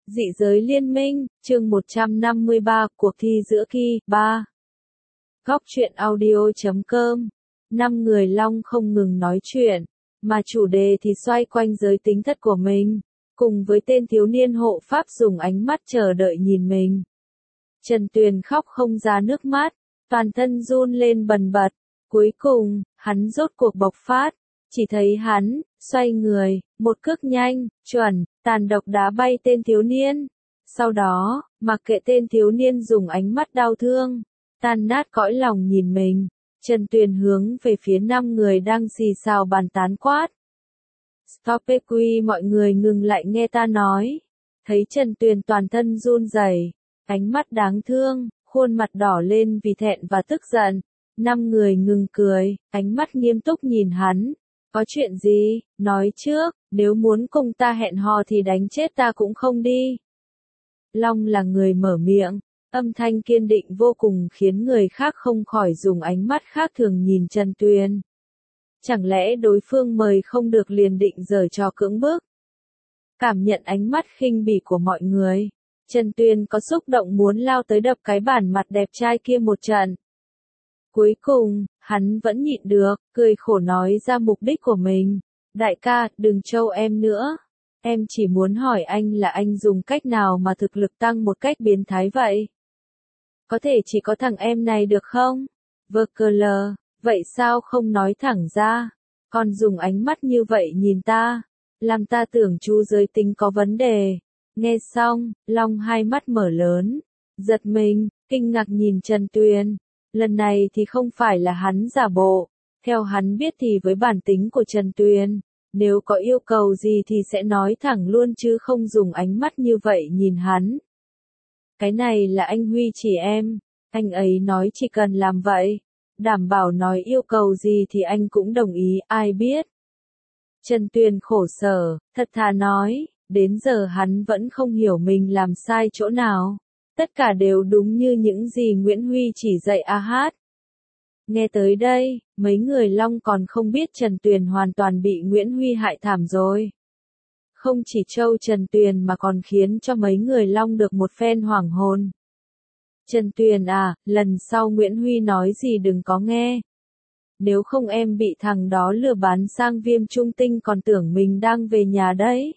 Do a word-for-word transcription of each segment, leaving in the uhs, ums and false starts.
Dị giới liên minh, chương một trăm năm mươi ba, cuộc thi giữa Ki, ba. Góc truyện audio chấm com. Năm người Long không ngừng nói chuyện, mà chủ đề thì xoay quanh giới tính thất của mình, cùng với tên thiếu niên hộ pháp dùng ánh mắt chờ đợi nhìn mình. Trần Tuyền khóc không ra nước mắt, toàn thân run lên bần bật, cuối cùng, hắn rốt cuộc bộc phát, chỉ thấy hắn, xoay người, một cước nhanh, chuẩn, tàn độc đá bay tên thiếu niên. Sau đó, mặc kệ tên thiếu niên dùng ánh mắt đau thương, tan nát cõi lòng nhìn mình, Trần Tuyền hướng về phía năm người đang xì xào bàn tán quát. Stop ê quy, mọi người ngừng lại nghe ta nói. Thấy Trần Tuyền toàn thân run rẩy, ánh mắt đáng thương, khuôn mặt đỏ lên vì thẹn và tức giận. Năm người ngừng cười, ánh mắt nghiêm túc nhìn hắn. Có chuyện gì, nói trước, nếu muốn cùng ta hẹn hò thì đánh chết ta cũng không đi. Long là người mở miệng, âm thanh kiên định vô cùng khiến người khác không khỏi dùng ánh mắt khác thường nhìn Trần Tuyền. Chẳng lẽ đối phương mời không được liền định giở trò cưỡng bức? Cảm nhận ánh mắt khinh bỉ của mọi người, Trần Tuyền có xúc động muốn lao tới đập cái bản mặt đẹp trai kia một trận. Cuối cùng, hắn vẫn nhịn được, cười khổ nói ra mục đích của mình. Đại ca, đừng trâu em nữa. Em chỉ muốn hỏi anh là anh dùng cách nào mà thực lực tăng một cách biến thái vậy? Có thể chỉ có thằng em này được không? Vơ cơ lờ, vậy sao không nói thẳng ra? Còn dùng ánh mắt như vậy nhìn ta, làm ta tưởng chú giới tính có vấn đề. Nghe xong, Long hai mắt mở lớn, giật mình, kinh ngạc nhìn Trần Tuyền. Lần này thì không phải là hắn giả bộ, theo hắn biết thì với bản tính của Trần Tuyền, nếu có yêu cầu gì thì sẽ nói thẳng luôn chứ không dùng ánh mắt như vậy nhìn hắn. Cái này là anh Huy chỉ em, anh ấy nói chỉ cần làm vậy, đảm bảo nói yêu cầu gì thì anh cũng đồng ý, ai biết. Trần Tuyền khổ sở, thật thà nói, đến giờ hắn vẫn không hiểu mình làm sai chỗ nào. Tất cả đều đúng như những gì Nguyễn Huy chỉ dạy a hát. Nghe tới đây, mấy người Long còn không biết Trần Tuyền hoàn toàn bị Nguyễn Huy hại thảm rồi. Không chỉ trâu Trần Tuyền mà còn khiến cho mấy người Long được một phen hoảng hồn. Trần Tuyền à, lần sau Nguyễn Huy nói gì đừng có nghe. Nếu không em bị thằng đó lừa bán sang Viêm Trung Tinh còn tưởng mình đang về nhà đấy.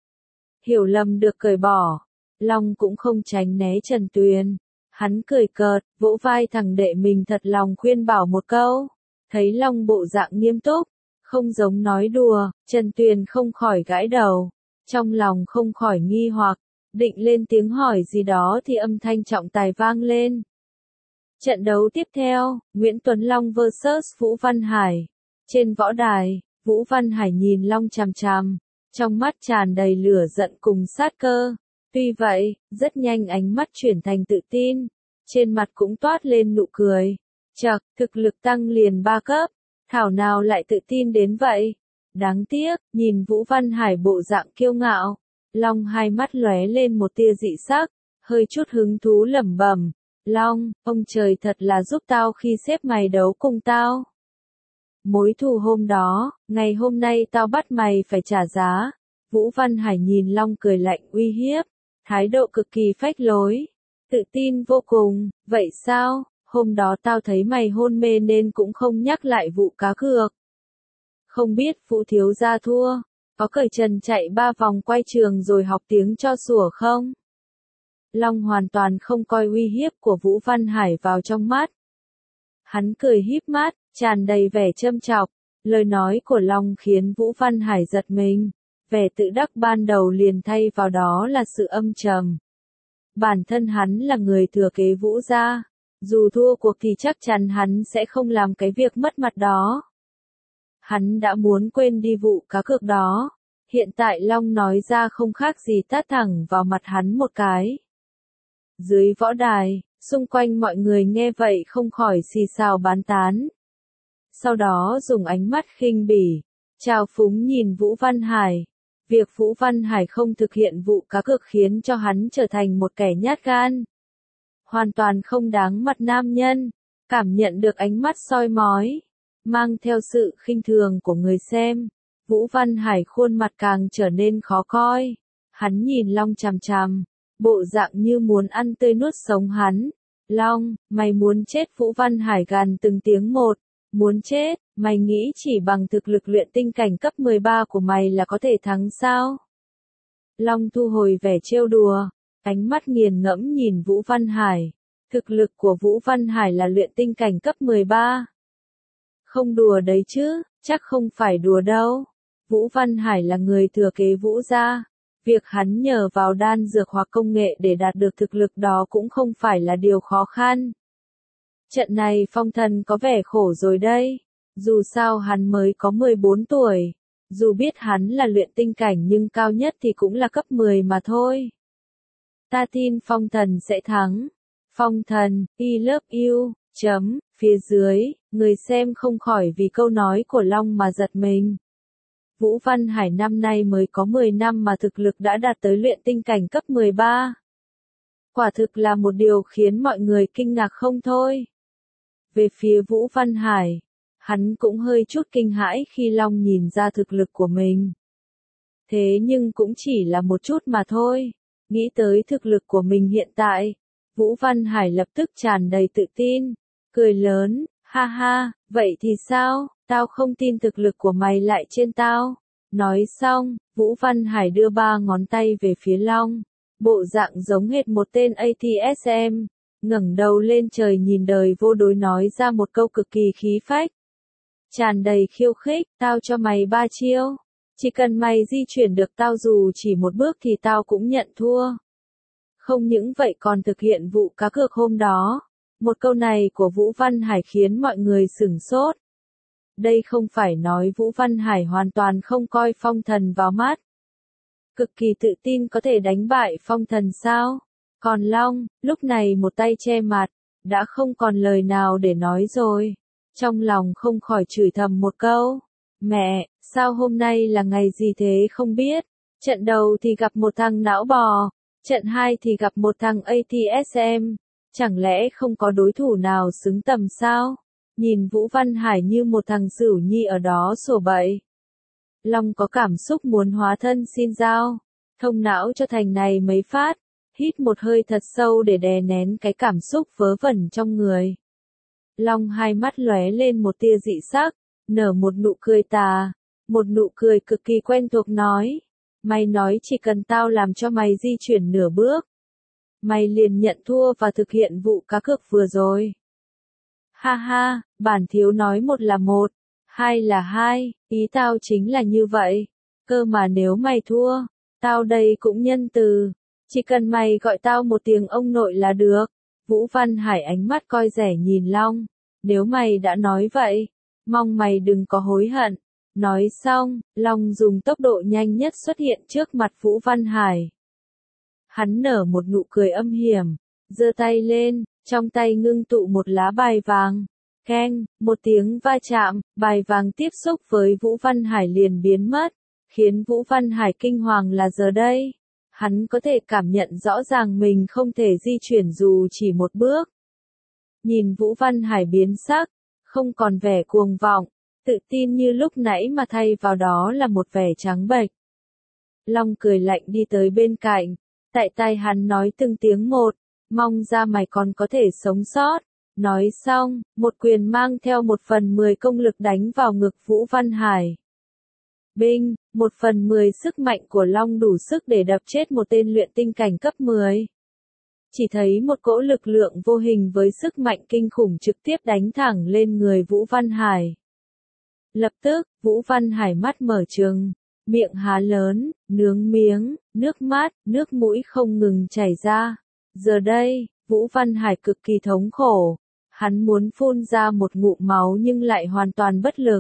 Hiểu lầm được cởi bỏ. Long cũng không tránh né Trần Tuyền. Hắn cười cợt, vỗ vai thằng đệ mình thật lòng khuyên bảo một câu. Thấy Long bộ dạng nghiêm túc, không giống nói đùa, Trần Tuyền không khỏi gãi đầu. Trong lòng không khỏi nghi hoặc, định lên tiếng hỏi gì đó thì âm thanh trọng tài vang lên. Trận đấu tiếp theo, Nguyễn Tuấn Long versus Vũ Văn Hải. Trên võ đài, Vũ Văn Hải nhìn Long chằm chằm, trong mắt tràn đầy lửa giận cùng sát cơ. Tuy vậy, rất nhanh ánh mắt chuyển thành tự tin, trên mặt cũng toát lên nụ cười. Chậc, thực lực tăng liền ba cấp, thảo nào lại tự tin đến vậy. Đáng tiếc, nhìn Vũ Văn Hải bộ dạng kiêu ngạo, Long hai mắt lóe lên một tia dị sắc, hơi chút hứng thú lẩm bẩm. Long, ông trời thật là giúp tao khi xếp mày đấu cùng tao. Mối thù hôm đó, ngày hôm nay tao bắt mày phải trả giá. Vũ Văn Hải nhìn Long cười lạnh uy hiếp. Thái độ cực kỳ phách lối, tự tin vô cùng, vậy sao, hôm đó tao thấy mày hôn mê nên cũng không nhắc lại vụ cá cược. Không biết Vũ thiếu gia thua, có cởi trần chạy ba vòng quay trường rồi học tiếng cho sủa không? Long hoàn toàn không coi uy hiếp của Vũ Văn Hải vào trong mắt. Hắn cười híp mắt, tràn đầy vẻ châm chọc, lời nói của Long khiến Vũ Văn Hải giật mình. Vẻ tự đắc ban đầu liền thay vào đó là sự âm trầm. Bản thân hắn là người thừa kế Vũ gia, dù thua cuộc thì chắc chắn hắn sẽ không làm cái việc mất mặt đó. Hắn đã muốn quên đi vụ cá cược đó, hiện tại Long nói ra không khác gì tát thẳng vào mặt hắn một cái. Dưới võ đài, xung quanh mọi người nghe vậy không khỏi xì xào bán tán. Sau đó dùng ánh mắt khinh bỉ, trào phúng nhìn Vũ Văn Hải. Việc Vũ Văn Hải không thực hiện vụ cá cược khiến cho hắn trở thành một kẻ nhát gan. Hoàn toàn không đáng mặt nam nhân, cảm nhận được ánh mắt soi mói, mang theo sự khinh thường của người xem. Vũ Văn Hải khuôn mặt càng trở nên khó coi. Hắn nhìn Long chằm chằm, bộ dạng như muốn ăn tươi nuốt sống hắn. Long, mày muốn chết? Vũ Văn Hải gằn từng tiếng một. Muốn chết, mày nghĩ chỉ bằng thực lực luyện tinh cảnh cấp mười ba của mày là có thể thắng sao? Long thu hồi vẻ trêu đùa, ánh mắt nghiền ngẫm nhìn Vũ Văn Hải. Thực lực của Vũ Văn Hải là luyện tinh cảnh cấp mười ba. Không đùa đấy chứ, chắc không phải đùa đâu. Vũ Văn Hải là người thừa kế Vũ gia. Việc hắn nhờ vào đan dược hoặc công nghệ để đạt được thực lực đó cũng không phải là điều khó khăn. Trận này Phong Thần có vẻ khổ rồi đây. Dù sao hắn mới có mười bốn tuổi. Dù biết hắn là luyện tinh cảnh nhưng cao nhất thì cũng là cấp mười mà thôi. Ta tin Phong Thần sẽ thắng. Phong Thần, I love you, chấm, phía dưới, người xem không khỏi vì câu nói của Long mà giật mình. Vũ Văn Hải năm nay mới có mười năm mà thực lực đã đạt tới luyện tinh cảnh cấp mười ba. Quả thực là một điều khiến mọi người kinh ngạc không thôi. Về phía Vũ Văn Hải, hắn cũng hơi chút kinh hãi khi Long nhìn ra thực lực của mình. Thế nhưng cũng chỉ là một chút mà thôi. Nghĩ tới thực lực của mình hiện tại, Vũ Văn Hải lập tức tràn đầy tự tin, cười lớn, ha ha, vậy thì sao, tao không tin thực lực của mày lại trên tao. Nói xong, Vũ Văn Hải đưa ba ngón tay về phía Long, bộ dạng giống hệt một tên a tê ét em, ngẩng đầu lên trời nhìn đời vô đối nói ra một câu cực kỳ khí phách. Tràn đầy khiêu khích, tao cho mày ba chiêu. Chỉ cần mày di chuyển được tao dù chỉ một bước thì tao cũng nhận thua. Không những vậy còn thực hiện vụ cá cược hôm đó. Một câu này của Vũ Văn Hải khiến mọi người sửng sốt. Đây không phải nói Vũ Văn Hải hoàn toàn không coi Phong Thần vào mắt. Cực kỳ tự tin có thể đánh bại Phong Thần sao? Còn Long, lúc này một tay che mặt, đã không còn lời nào để nói rồi. Trong lòng không khỏi chửi thầm một câu. Mẹ, sao hôm nay là ngày gì thế không biết? Trận đầu thì gặp một thằng não bò, trận hai thì gặp một thằng a tê ét em. Chẳng lẽ không có đối thủ nào xứng tầm sao? Nhìn Vũ Văn Hải như một thằng Sửu Nhi ở đó sổ bậy. Long có cảm xúc muốn hóa thân xin dao, thông não cho thành này mấy phát, hít một hơi thật sâu để đè nén cái cảm xúc vớ vẩn trong người. Long hai mắt lóe lên một tia dị sắc, nở một nụ cười tà, một nụ cười cực kỳ quen thuộc nói. Mày nói chỉ cần tao làm cho mày di chuyển nửa bước, mày liền nhận thua và thực hiện vụ cá cược vừa rồi. Ha ha, bản thiếu nói một là một, hai là hai, ý tao chính là như vậy. Cơ mà nếu mày thua, tao đây cũng nhân từ. Chỉ cần mày gọi tao một tiếng ông nội là được. Vũ Văn Hải ánh mắt coi rẻ nhìn Long. Nếu mày đã nói vậy, mong mày đừng có hối hận. Nói xong, Long dùng tốc độ nhanh nhất xuất hiện trước mặt Vũ Văn Hải. Hắn nở một nụ cười âm hiểm, giơ tay lên, trong tay ngưng tụ một lá bài vàng. Keng, một tiếng va chạm, bài vàng tiếp xúc với Vũ Văn Hải liền biến mất, khiến Vũ Văn Hải kinh hoàng là giờ đây. Hắn có thể cảm nhận rõ ràng mình không thể di chuyển dù chỉ một bước. Nhìn Vũ Văn Hải biến sắc, không còn vẻ cuồng vọng, tự tin như lúc nãy mà thay vào đó là một vẻ trắng bệch. Long cười lạnh đi tới bên cạnh, tại tai hắn nói từng tiếng một, mong ra mày còn có thể sống sót. Nói xong, một quyền mang theo một phần mười công lực đánh vào ngực Vũ Văn Hải. Binh, một phần mười sức mạnh của Long đủ sức để đập chết một tên luyện tinh cảnh cấp mười. Chỉ thấy một cỗ lực lượng vô hình với sức mạnh kinh khủng trực tiếp đánh thẳng lên người Vũ Văn Hải. Lập tức, Vũ Văn Hải mắt mở trừng, miệng há lớn, nướng miếng, nước mắt, nước mũi không ngừng chảy ra. Giờ đây, Vũ Văn Hải cực kỳ thống khổ. Hắn muốn phun ra một ngụm máu nhưng lại hoàn toàn bất lực.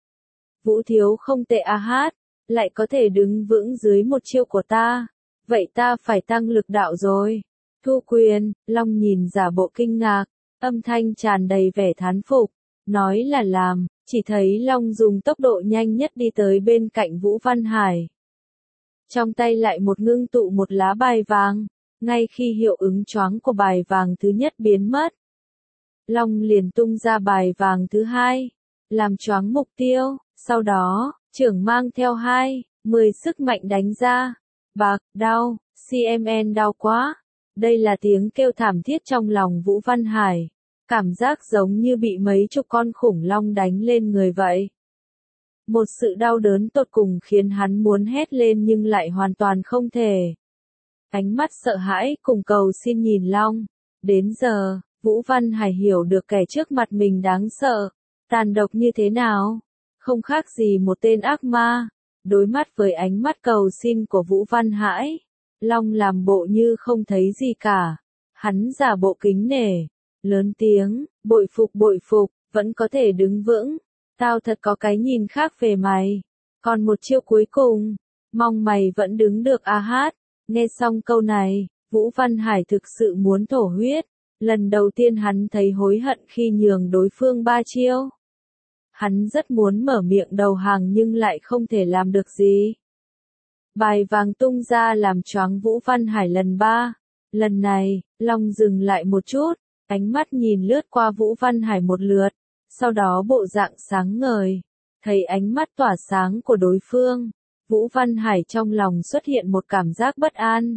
Vũ thiếu không tệ a hát, lại có thể đứng vững dưới một chiêu của ta. Vậy ta phải tăng lực đạo rồi. Thu quyền, Long nhìn giả bộ kinh ngạc, âm thanh tràn đầy vẻ thán phục. Nói là làm, chỉ thấy Long dùng tốc độ nhanh nhất đi tới bên cạnh Vũ Văn Hải. Trong tay lại một ngưng tụ một lá bài vàng, ngay khi hiệu ứng choáng của bài vàng thứ nhất biến mất. Long liền tung ra bài vàng thứ hai, làm choáng mục tiêu, sau đó, trưởng mang theo hai, mười sức mạnh đánh ra. bạc, đau, xê em en đau quá. Đây là tiếng kêu thảm thiết trong lòng Vũ Văn Hải. Cảm giác giống như bị mấy chục con khủng long đánh lên người vậy. Một sự đau đớn tột cùng khiến hắn muốn hét lên nhưng lại hoàn toàn không thể. Ánh mắt sợ hãi cùng cầu xin nhìn Long. Đến giờ, Vũ Văn Hải hiểu được kẻ trước mặt mình đáng sợ, tàn độc như thế nào. Không khác gì một tên ác ma. Đối mắt với ánh mắt cầu xin của Vũ Văn Hải, Long làm bộ như không thấy gì cả. Hắn giả bộ kính nể, lớn tiếng, bội phục bội phục, vẫn có thể đứng vững. Tao thật có cái nhìn khác về mày. Còn một chiêu cuối cùng, mong mày vẫn đứng được a hát. Nghe xong câu này, Vũ Văn Hải thực sự muốn thổ huyết. Lần đầu tiên hắn thấy hối hận khi nhường đối phương ba chiêu. Hắn rất muốn mở miệng đầu hàng nhưng lại không thể làm được gì. Bài vàng tung ra làm choáng Vũ Văn Hải lần ba. Lần này, Long dừng lại một chút, ánh mắt nhìn lướt qua Vũ Văn Hải một lượt, sau đó bộ dạng sáng ngời. Thấy ánh mắt tỏa sáng của đối phương, Vũ Văn Hải trong lòng xuất hiện một cảm giác bất an.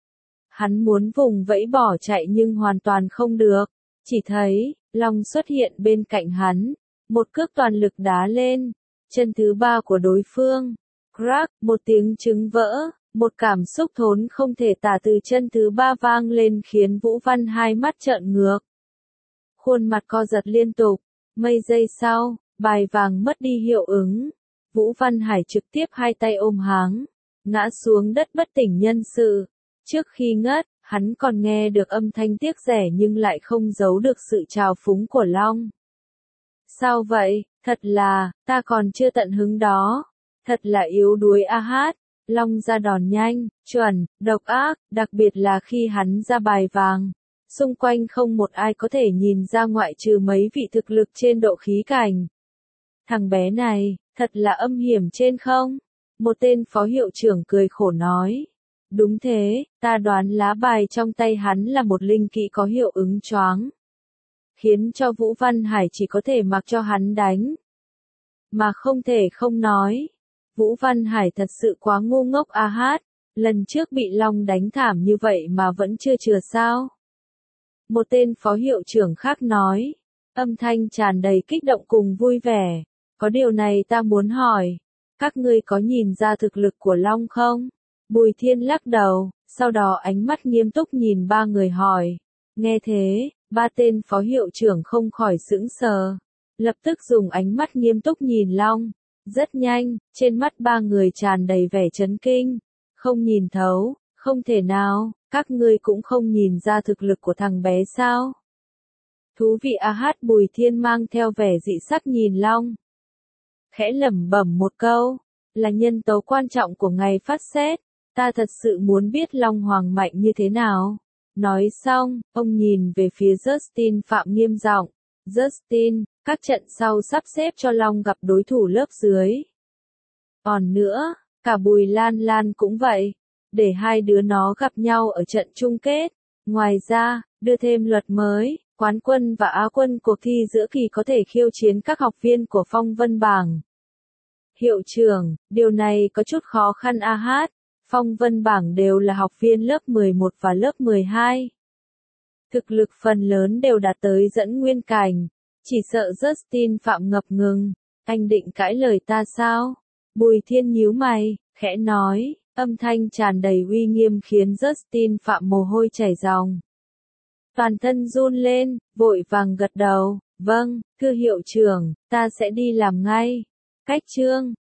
Hắn muốn vùng vẫy bỏ chạy nhưng hoàn toàn không được. Chỉ thấy, Long xuất hiện bên cạnh hắn, một cước toàn lực đá lên, chân thứ ba của đối phương. Crack, một tiếng trứng vỡ, một cảm xúc thốn không thể tả từ chân thứ ba vang lên khiến Vũ Văn hai mắt trợn ngược. Khuôn mặt co giật liên tục, mấy giây sau, bài vàng mất đi hiệu ứng. Vũ Văn Hải trực tiếp hai tay ôm háng, ngã xuống đất bất tỉnh nhân sự. Trước khi ngất, hắn còn nghe được âm thanh tiếc rẻ nhưng lại không giấu được sự trào phúng của Long. Sao vậy, thật là, ta còn chưa tận hứng đó. Thật là yếu đuối a hát. Long ra đòn nhanh, chuẩn, độc ác, đặc biệt là khi hắn ra bài vàng. Xung quanh không một ai có thể nhìn ra ngoại trừ mấy vị thực lực trên độ khí cảnh. Thằng bé này, thật là âm hiểm trên không? Một tên phó hiệu trưởng cười khổ nói. Đúng thế, ta đoán lá bài trong tay hắn là một linh kỹ có hiệu ứng choáng. Khiến cho Vũ Văn Hải chỉ có thể mặc cho hắn đánh. Mà không thể không nói. Vũ Văn Hải thật sự quá ngu ngốc a hát. Lần trước bị Long đánh thảm như vậy mà vẫn chưa chừa sao. Một tên phó hiệu trưởng khác nói. Âm thanh tràn đầy kích động cùng vui vẻ. Có điều này ta muốn hỏi. Các ngươi có nhìn ra thực lực của Long không? Bùi Thiên lắc đầu, sau đó ánh mắt nghiêm túc nhìn ba người hỏi. Nghe thế, ba tên phó hiệu trưởng không khỏi sững sờ. Lập tức dùng ánh mắt nghiêm túc nhìn Long. Rất nhanh, trên mắt ba người tràn đầy vẻ chấn kinh. Không nhìn thấu, không thể nào, các ngươi cũng không nhìn ra thực lực của thằng bé sao? Thú vị a hát. Bùi Thiên mang theo vẻ dị sắc nhìn Long. Khẽ lẩm bẩm một câu, là nhân tố quan trọng của ngày phát xét. Ta thật sự muốn biết Long Hoàng mạnh như thế nào. Nói xong, ông nhìn về phía Justin Phạm nghiêm giọng. Justin, các trận sau sắp xếp cho Long gặp đối thủ lớp dưới. Còn nữa, cả Bùi Lan Lan cũng vậy. Để hai đứa nó gặp nhau ở trận chung kết. Ngoài ra, đưa thêm luật mới, quán quân và á quân cuộc thi giữa kỳ có thể khiêu chiến các học viên của Phong Vân Bảng. Hiệu trưởng, điều này có chút khó khăn a hát. Phong Vân Bảng đều là học viên lớp mười một và lớp mười hai. Thực lực phần lớn đều đạt tới dẫn nguyên cảnh. Chỉ sợ Justin Phạm ngập ngừng. Anh định cãi lời ta sao? Bùi Thiên nhíu mày, khẽ nói, âm thanh tràn đầy uy nghiêm khiến Justin Phạm mồ hôi chảy ròng. Toàn thân run lên, vội vàng gật đầu. Vâng, thưa hiệu trưởng, ta sẽ đi làm ngay. Cách chương